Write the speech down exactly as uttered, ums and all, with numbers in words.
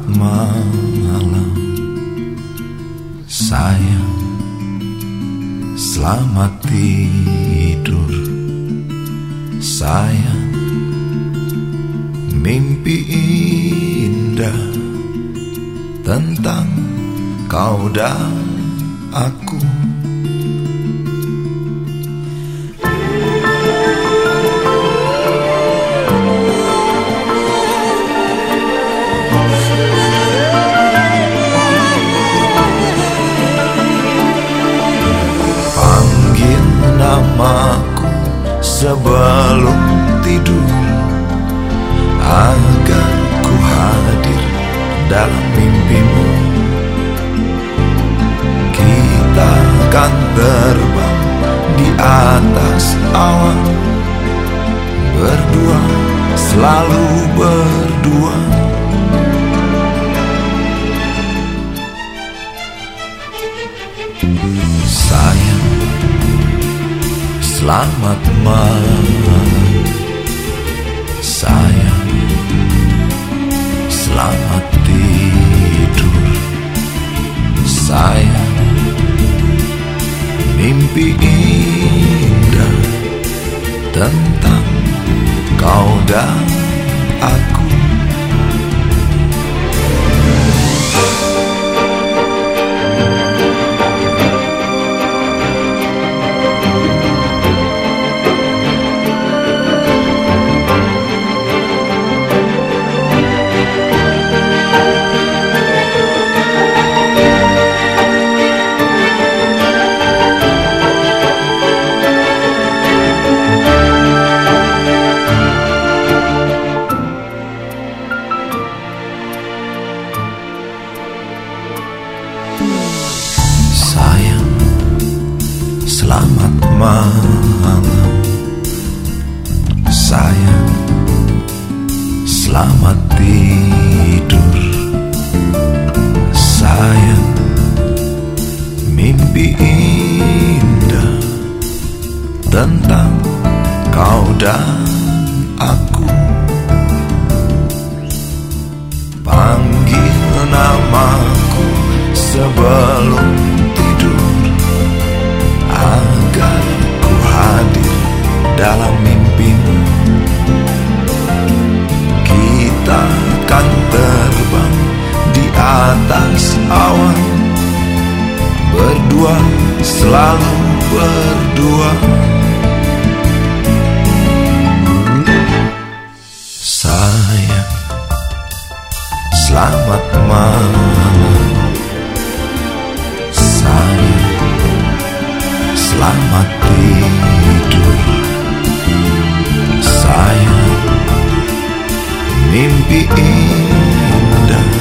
malam sayang, selamat tidur sayang, mimpi indah tentang kau dan aku. Panggil namaku sebelum tidur, agar ku hadir dalam mimpimu. Kita akan terbang di atas awan, berdua, selalu berdua. Sayang, selamat malam sayang, selamat tidur sayang, mimpi indah tentang kau dan aku. Sayang, selamat malam sayang, selamat tidur sayang, mimpi indah tentang kau dan aku. Panggil namaku sebelum tidur, agar ku hadir dalam mimpimu. Kita akan terbang di atas awan, berdua, selalu berdua. Sayang, selamat malam sayang, selamat tidur sayang, mimpi indah